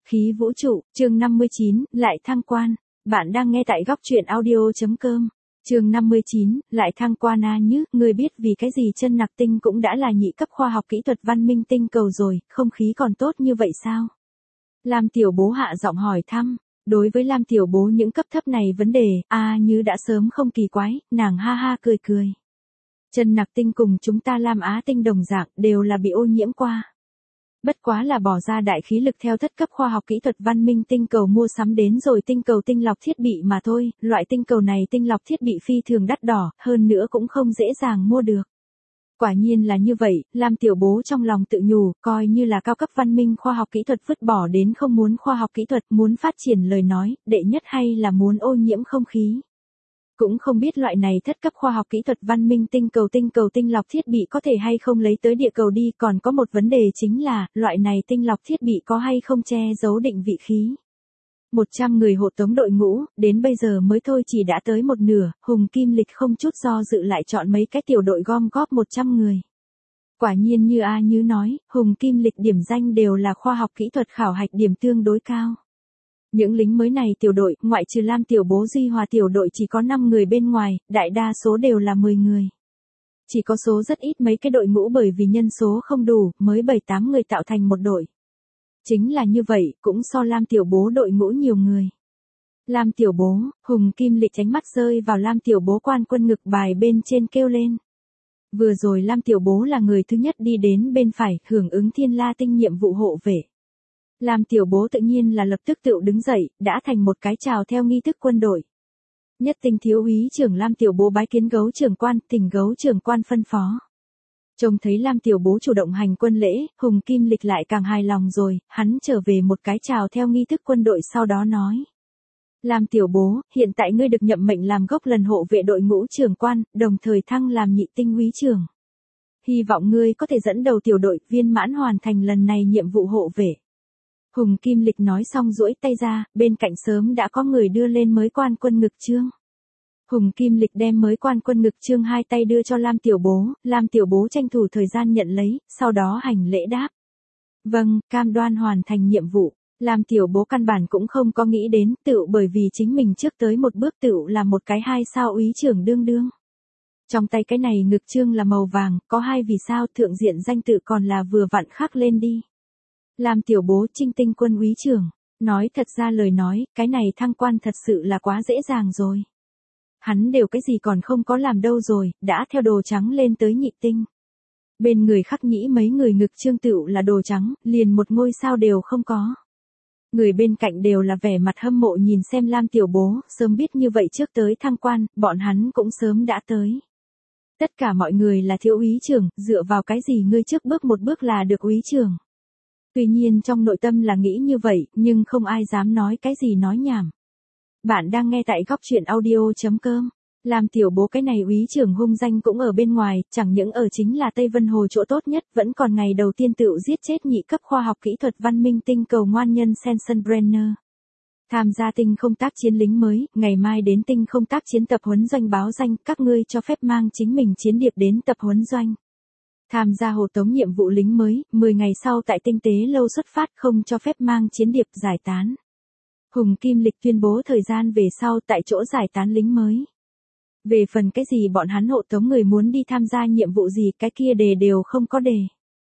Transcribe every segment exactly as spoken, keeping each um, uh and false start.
Khí vũ trụ, chương năm mươi chín, lại thăng quan. Bạn đang nghe tại góc truyện audio.com. Chương năm mươi chín, lại thăng quan a Nhứ, người biết vì cái gì chân nặc tinh cũng đã là nhị cấp khoa học kỹ thuật văn minh tinh cầu rồi, không khí còn tốt như vậy sao? Lam Tiểu Bố hạ giọng hỏi thăm. Đối với Lam Tiểu Bố những cấp thấp này vấn đề, a Nhứ đã sớm không kỳ quái, nàng ha ha cười cười. Chân nặc tinh cùng chúng ta Lam Á tinh đồng dạng đều là bị ô nhiễm qua. Bất quá là bỏ ra đại khí lực theo thất cấp khoa học kỹ thuật văn minh tinh cầu mua sắm đến rồi tinh cầu tinh lọc thiết bị mà thôi, loại tinh cầu này tinh lọc thiết bị phi thường đắt đỏ, hơn nữa cũng không dễ dàng mua được. Quả nhiên là như vậy, Lam Tiểu Bố trong lòng tự nhủ, coi như là cao cấp văn minh khoa học kỹ thuật vứt bỏ đến không muốn khoa học kỹ thuật, muốn phát triển lời nói, đệ nhất hay là muốn ô nhiễm không khí. Cũng không biết loại này thất cấp khoa học kỹ thuật văn minh tinh cầu tinh cầu tinh lọc thiết bị có thể hay không lấy tới địa cầu đi, còn có một vấn đề chính là, loại này tinh lọc thiết bị có hay không che giấu định vị khí. một trăm người hộ tống đội ngũ, đến bây giờ mới thôi chỉ đã tới một nửa, Hùng Kim Lịch không chút do dự lại chọn mấy cái tiểu đội gom góp một trăm người. Quả nhiên như A Nhứ nói, Hùng Kim Lịch điểm danh đều là khoa học kỹ thuật khảo hạch điểm tương đối cao. Những lính mới này tiểu đội, ngoại trừ Lam Tiểu Bố Duy Hòa tiểu đội chỉ có năm người bên ngoài, đại đa số đều là mười người. Chỉ có số rất ít mấy cái đội ngũ bởi vì nhân số không đủ, mới bảy tám người tạo thành một đội. Chính là như vậy, cũng so Lam Tiểu Bố đội ngũ nhiều người. Lam Tiểu Bố, Hùng Kim Lịch tránh mắt rơi vào Lam Tiểu Bố quan quân ngực bài bên trên kêu lên. Vừa rồi Lam Tiểu Bố là người thứ nhất đi đến bên phải, hưởng ứng Thiên La Tinh nhiệm vụ hộ vệ. Lam Tiểu Bố tự nhiên là lập tức tự đứng dậy, đã thành một cái chào theo nghi thức quân đội. Nhất Tinh thiếu úy trưởng Lam Tiểu Bố bái kiến gấu trưởng quan, tỉnh gấu trưởng quan phân phó. Trông thấy Lam Tiểu Bố chủ động hành quân lễ, Hùng Kim Lịch lại càng hài lòng rồi, hắn trở về một cái chào theo nghi thức quân đội sau đó nói. Lam Tiểu Bố, hiện tại ngươi được nhậm mệnh làm gốc lần hộ vệ đội ngũ trưởng quan, đồng thời thăng làm nhị tinh úy trưởng. Hy vọng ngươi có thể dẫn đầu tiểu đội viên mãn hoàn thành lần này nhiệm vụ hộ vệ. Hùng Kim Lịch nói xong duỗi tay ra, bên cạnh sớm đã có người đưa lên mới quan quân ngực chương. Hùng Kim Lịch đem mới quan quân ngực chương hai tay đưa cho Lam Tiểu Bố, Lam Tiểu Bố tranh thủ thời gian nhận lấy, sau đó hành lễ đáp. Vâng, cam đoan hoàn thành nhiệm vụ. Lam Tiểu Bố căn bản cũng không có nghĩ đến, tự bởi vì chính mình trước tới một bước tự là một cái hai sao úy trưởng đương đương. Trong tay cái này ngực chương là màu vàng, có hai vì sao thượng diện danh tự còn là vừa vặn khắc lên đi. Lam Tiểu Bố Trinh Tinh quân úy trưởng, nói thật ra lời nói, cái này thăng quan thật sự là quá dễ dàng rồi. Hắn đều cái gì còn không có làm đâu rồi, đã theo đồ trắng lên tới nhị tinh. Bên người khắc nhĩ mấy người ngực chương tựu là đồ trắng, liền một ngôi sao đều không có. Người bên cạnh đều là vẻ mặt hâm mộ nhìn xem Lam Tiểu Bố, sớm biết như vậy trước tới thăng quan, bọn hắn cũng sớm đã tới. Tất cả mọi người là thiếu úy trưởng, dựa vào cái gì ngươi trước bước một bước là được úy trưởng. Tuy nhiên trong nội tâm là nghĩ như vậy, nhưng không ai dám nói cái gì nói nhảm. Bạn đang nghe tại góc truyện audio.com. Lam Tiểu Bố cái này úy trưởng hung danh cũng ở bên ngoài, chẳng những ở chính là Tây Vân Hồ chỗ tốt nhất, vẫn còn ngày đầu tiên tự giết chết nhị cấp khoa học kỹ thuật văn minh tinh cầu ngoan nhân Sensenbrenner. Tham gia tinh không tác chiến lính mới, ngày mai đến tinh không tác chiến tập huấn doanh báo danh, các ngươi cho phép mang chính mình chiến điệp đến tập huấn doanh. Tham gia hộ tống nhiệm vụ lính mới, mười ngày sau tại tinh tế lâu xuất phát không cho phép mang chiến điệp giải tán. Hùng Kim Lịch tuyên bố thời gian về sau tại chỗ giải tán lính mới. Về phần cái gì bọn hắn hộ tống người muốn đi tham gia nhiệm vụ gì cái kia đề đều không có đề.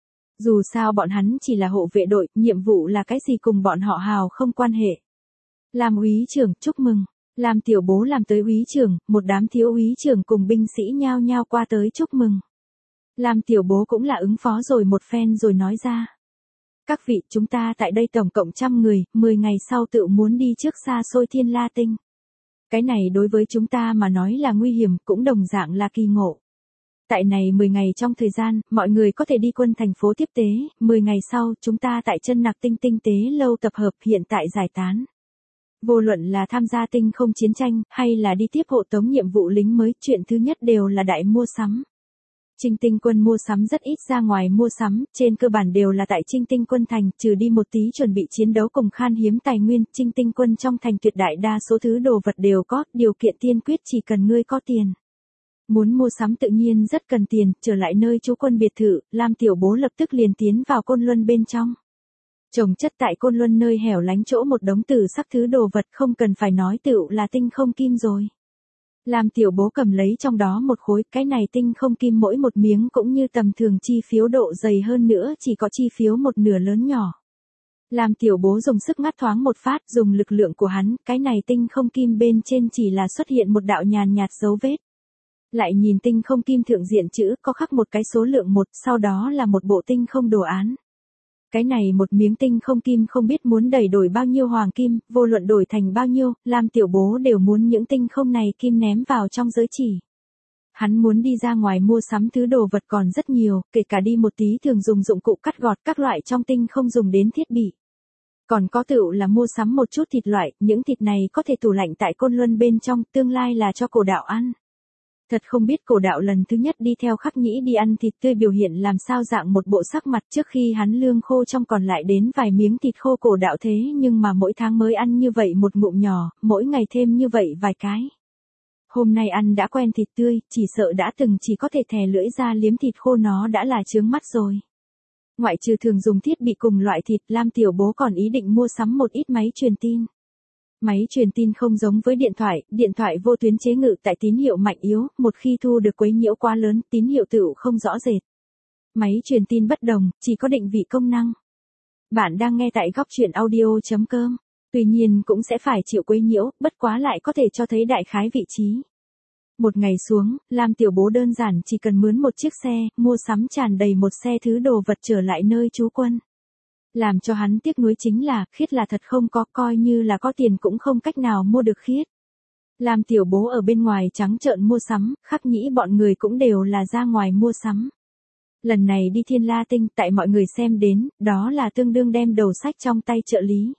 Dù sao bọn hắn chỉ là hộ vệ đội, nhiệm vụ là cái gì cùng bọn họ hào không quan hệ. Làm úy trưởng, chúc mừng. Làm Tiểu Bố làm tới úy trưởng, một đám thiếu úy trưởng cùng binh sĩ nhao nhao qua tới chúc mừng. Lam Tiểu Bố cũng là ứng phó rồi một phen rồi nói ra. Các vị, chúng ta tại đây tổng cộng trăm người, mười ngày sau tự muốn đi trước xa xôi Thiên La Tinh. Cái này đối với chúng ta mà nói là nguy hiểm, cũng đồng dạng là kỳ ngộ. Tại này mười ngày trong thời gian, mọi người có thể đi quân thành phố tiếp tế, mười ngày sau, chúng ta tại chân nặc tinh tinh tế lâu tập hợp hiện tại giải tán. Vô luận là tham gia tinh không chiến tranh, hay là đi tiếp hộ tống nhiệm vụ lính mới, chuyện thứ nhất đều là đại mua sắm. Trinh Tinh quân mua sắm rất ít ra ngoài mua sắm, trên cơ bản đều là tại Trinh Tinh quân thành, trừ đi một tí chuẩn bị chiến đấu cùng khan hiếm tài nguyên, Trinh Tinh quân trong thành tuyệt đại đa số thứ đồ vật đều có, điều kiện tiên quyết chỉ cần ngươi có tiền. Muốn mua sắm tự nhiên rất cần tiền, trở lại nơi trú quân biệt thự, Lam Tiểu Bố lập tức liền tiến vào Côn Luân bên trong. Trồng chất tại Côn Luân nơi hẻo lánh chỗ một đống tử sắc thứ đồ vật không cần phải nói tựu là tinh không kim rồi. Lam tiểu bố cầm lấy trong đó một khối, cái này tinh không kim mỗi một miếng cũng như tầm thường chi phiếu độ dày hơn nữa chỉ có chi phiếu một nửa lớn nhỏ. Lam tiểu bố dùng sức ngắt thoáng một phát, dùng lực lượng của hắn, cái này tinh không kim bên trên chỉ là xuất hiện một đạo nhàn nhạt dấu vết. Lại nhìn tinh không kim thượng diện chữ có khắc một cái số lượng một, sau đó là một bộ tinh không đồ án. Cái này một miếng tinh không kim không biết muốn đẩy đổi bao nhiêu hoàng kim, vô luận đổi thành bao nhiêu, Lam tiểu bố đều muốn những tinh không này kim ném vào trong giới chỉ. Hắn muốn đi ra ngoài mua sắm thứ đồ vật còn rất nhiều, kể cả đi một tí thường dùng dụng cụ cắt gọt các loại trong tinh không dùng đến thiết bị. Còn có tựu là mua sắm một chút thịt loại, những thịt này có thể tủ lạnh tại Côn Luân bên trong, tương lai là cho cổ đạo ăn. Thật không biết cổ đạo lần thứ nhất đi theo Khắc Nhĩ đi ăn thịt tươi biểu hiện làm sao dạng một bộ sắc mặt trước khi hắn lương khô trong còn lại đến vài miếng thịt khô cổ đạo thế nhưng mà mỗi tháng mới ăn như vậy một ngụm nhỏ, mỗi ngày thêm như vậy vài cái. Hôm nay ăn đã quen thịt tươi, chỉ sợ đã từng chỉ có thể thè lưỡi ra liếm thịt khô nó đã là chướng mắt rồi. Ngoại trừ thường dùng thiết bị cùng loại thịt, Lam tiểu bố còn ý định mua sắm một ít máy truyền tin. Máy truyền tin không giống với điện thoại, điện thoại vô tuyến chế ngự tại tín hiệu mạnh yếu, một khi thu được quấy nhiễu quá lớn, tín hiệu tựu không rõ rệt. Máy truyền tin bất đồng, chỉ có định vị công năng. Bạn đang nghe tại góc truyện audio chấm com. Tuy nhiên cũng sẽ phải chịu quấy nhiễu, bất quá lại có thể cho thấy đại khái vị trí. Một ngày xuống, Lam tiểu bố đơn giản chỉ cần mướn một chiếc xe, mua sắm tràn đầy một xe thứ đồ vật trở lại nơi trú quân. Làm cho hắn tiếc nuối chính là, khiết là thật không có, coi như là có tiền cũng không cách nào mua được khiết. Lam tiểu bố ở bên ngoài trắng trợn mua sắm, Khắc Nhĩ bọn người cũng đều là ra ngoài mua sắm. Lần này đi Thiên La Tinh tại mọi người xem đến, đó là tương đương đem đầu sách trong tay trợ lý.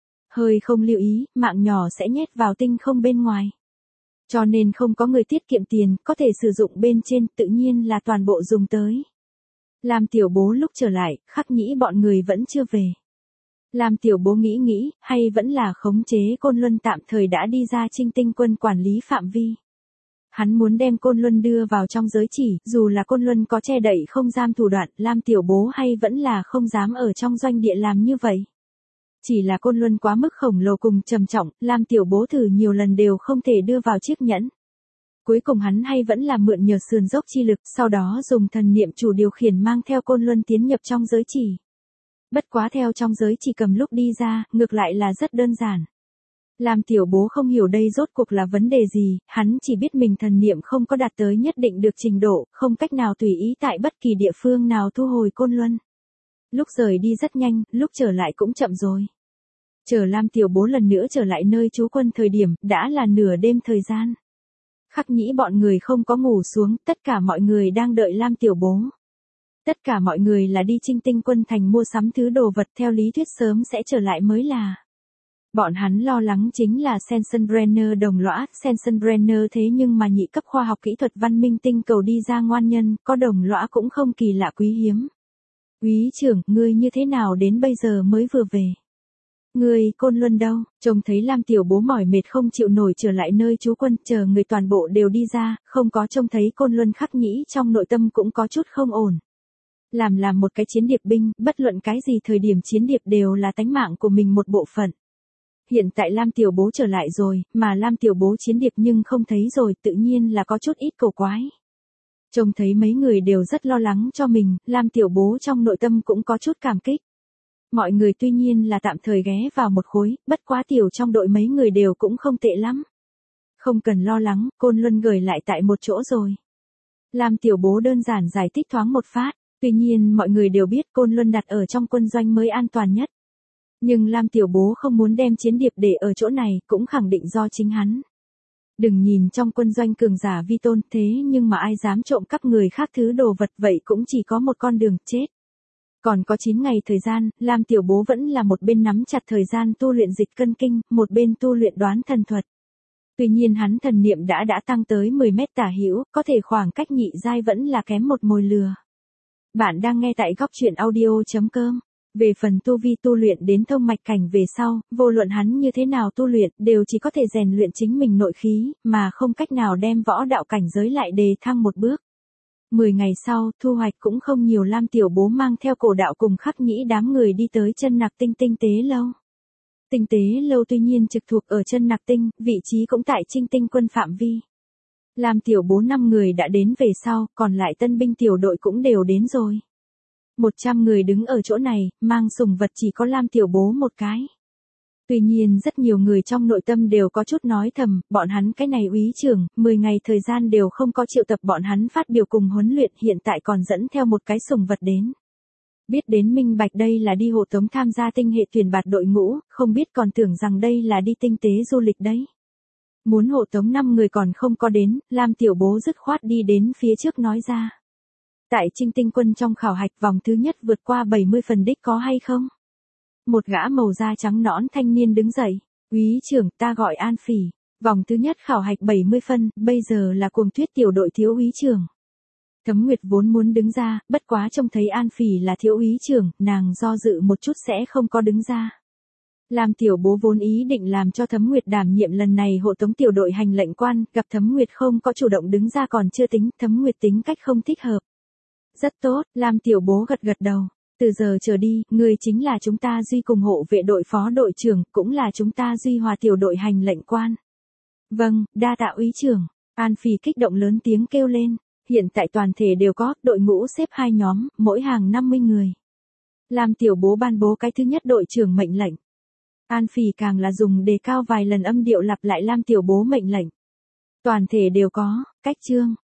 Hơi không lưu ý, mạng nhỏ sẽ nhét vào tinh không bên ngoài. Cho nên không có người tiết kiệm tiền, có thể sử dụng bên trên, tự nhiên là toàn bộ dùng tới. Lam tiểu bố lúc trở lại, Khắc Nhĩ bọn người vẫn chưa về. Lam tiểu bố nghĩ nghĩ, hay vẫn là khống chế Côn Luân tạm thời đã đi ra Trinh Tinh quân quản lý phạm vi. Hắn muốn đem Côn Luân đưa vào trong giới chỉ, dù là Côn Luân có che đậy không giam thủ đoạn, Lam tiểu bố hay vẫn là không dám ở trong doanh địa làm như vậy. Chỉ là Côn Luân quá mức khổng lồ cùng trầm trọng, Lam tiểu bố thử nhiều lần đều không thể đưa vào chiếc nhẫn. Cuối cùng hắn hay vẫn là mượn nhờ sườn dốc chi lực, sau đó dùng thần niệm chủ điều khiển mang theo Côn Luân tiến nhập trong giới chỉ. Bất quá theo trong giới chỉ cầm lúc đi ra, ngược lại là rất đơn giản. Lam tiểu bố không hiểu đây rốt cuộc là vấn đề gì, hắn chỉ biết mình thần niệm không có đạt tới nhất định được trình độ, không cách nào tùy ý tại bất kỳ địa phương nào thu hồi Côn Luân. Lúc rời đi rất nhanh, lúc trở lại cũng chậm rồi. Chờ Lam tiểu bố lần nữa trở lại nơi trú quân thời điểm, đã là nửa đêm thời gian. Khắc Nhĩ bọn người không có ngủ xuống, tất cả mọi người đang đợi Lam tiểu bố. Tất cả mọi người là đi Trinh Tinh quân thành mua sắm thứ đồ vật theo lý thuyết sớm sẽ trở lại mới là. Bọn hắn lo lắng chính là Sensenbrenner đồng lõa, Sensenbrenner thế nhưng mà nhị cấp khoa học kỹ thuật văn minh tinh cầu đi ra ngoan nhân, có đồng lõa cũng không kỳ lạ quý hiếm. Úy trưởng, ngươi như thế nào đến bây giờ mới vừa về? Ngươi, Côn Luân đâu? Trông thấy Lam tiểu bố mỏi mệt không chịu nổi trở lại nơi trú quân, chờ người toàn bộ đều đi ra, không có trông thấy Côn Luân. Khắc Nhĩ trong nội tâm cũng có chút không ổn. Làm làm một cái chiến điệp binh, bất luận cái gì thời điểm chiến điệp đều là tánh mạng của mình một bộ phận. Hiện tại Lam tiểu bố trở lại rồi, mà Lam tiểu bố chiến điệp nhưng không thấy rồi, tự nhiên là có chút ít cầu quái. Trông thấy mấy người đều rất lo lắng cho mình, Lam tiểu bố trong nội tâm cũng có chút cảm kích. Mọi người tuy nhiên là tạm thời ghé vào một khối, bất quá tiểu trong đội mấy người đều cũng không tệ lắm. Không cần lo lắng, Côn Luân gửi lại tại một chỗ rồi. Lam tiểu bố đơn giản giải thích thoáng một phát, tuy nhiên mọi người đều biết Côn Luân đặt ở trong quân doanh mới an toàn nhất. Nhưng Lam tiểu bố không muốn đem chiến điệp để ở chỗ này, cũng khẳng định do chính hắn. Đừng nhìn trong quân doanh cường giả vi tôn thế nhưng mà ai dám trộm cắp người khác thứ đồ vật vậy cũng chỉ có một con đường chết. Còn có chín ngày thời gian, Lam tiểu bố vẫn là một bên nắm chặt thời gian tu luyện dịch cân kinh, một bên tu luyện đoán thần thuật. Tuy nhiên hắn thần niệm đã đã tăng tới mười mét tả hữu, có thể khoảng cách nhị giai vẫn là kém một mồi lừa. Bạn đang nghe tại góc truyện audio chấm com. Về phần tu vi tu luyện đến thông mạch cảnh về sau, vô luận hắn như thế nào tu luyện, đều chỉ có thể rèn luyện chính mình nội khí, mà không cách nào đem võ đạo cảnh giới lại đề thăng một bước. Mười ngày sau, thu hoạch cũng không nhiều, Lam Tiểu Bố mang theo Cổ Đạo cùng Khắc Nhĩ đám người đi tới chân Nặc Tinh tinh tế lâu. Tinh tế lâu tuy nhiên trực thuộc ở chân Nặc Tinh, vị trí cũng tại Trinh Tinh quân phạm vi. Lam Tiểu Bố năm người đã đến về sau, còn lại tân binh tiểu đội cũng đều đến rồi. Một trăm người đứng ở chỗ này, mang sủng vật chỉ có Lam Tiểu Bố một cái. Tuy nhiên rất nhiều người trong nội tâm đều có chút nói thầm, bọn hắn cái này úy trưởng, mười ngày thời gian đều không có triệu tập bọn hắn phát biểu cùng huấn luyện, hiện tại còn dẫn theo một cái sủng vật đến. Biết đến minh bạch đây là đi hộ tống tham gia tinh hệ tuyển bạt đội ngũ, không biết còn tưởng rằng đây là đi tinh tế du lịch đấy. Muốn hộ tống năm người còn không có đến, Lam Tiểu Bố dứt khoát đi đến phía trước nói ra. Tại Trinh Tinh quân trong khảo hạch vòng thứ nhất vượt qua bảy mươi phần đích có hay không? Một gã màu da trắng nõn thanh niên đứng dậy, úy trưởng, ta gọi An Phỉ, vòng thứ nhất khảo hạch bảy mươi phân, bây giờ là Cuồng Tuyết tiểu đội thiếu úy trưởng. Thấm Nguyệt vốn muốn đứng ra, bất quá trông thấy An Phỉ là thiếu úy trưởng, nàng do dự một chút sẽ không có đứng ra. Lam Tiểu Bố vốn ý định làm cho Thấm Nguyệt đảm nhiệm lần này hộ tống tiểu đội hành lệnh quan, gặp Thấm Nguyệt không có chủ động đứng ra còn chưa tính, Thấm Nguyệt tính cách không thích hợp. Rất tốt, Lam Tiểu Bố gật gật đầu. Từ giờ trở đi, người chính là chúng ta Duy cùng hộ vệ đội phó đội trưởng, cũng là chúng ta Duy Hòa tiểu đội hành lệnh quan. Vâng, đa tạ úy trưởng. An Phỉ kích động lớn tiếng kêu lên. Hiện tại toàn thể đều có, đội ngũ xếp hai nhóm, mỗi hàng năm mươi người. Lam Tiểu Bố ban bố cái thứ nhất đội trưởng mệnh lệnh. An Phỉ càng là dùng đề cao vài lần âm điệu lặp lại Lam Tiểu Bố mệnh lệnh. Toàn thể đều có, cách chương.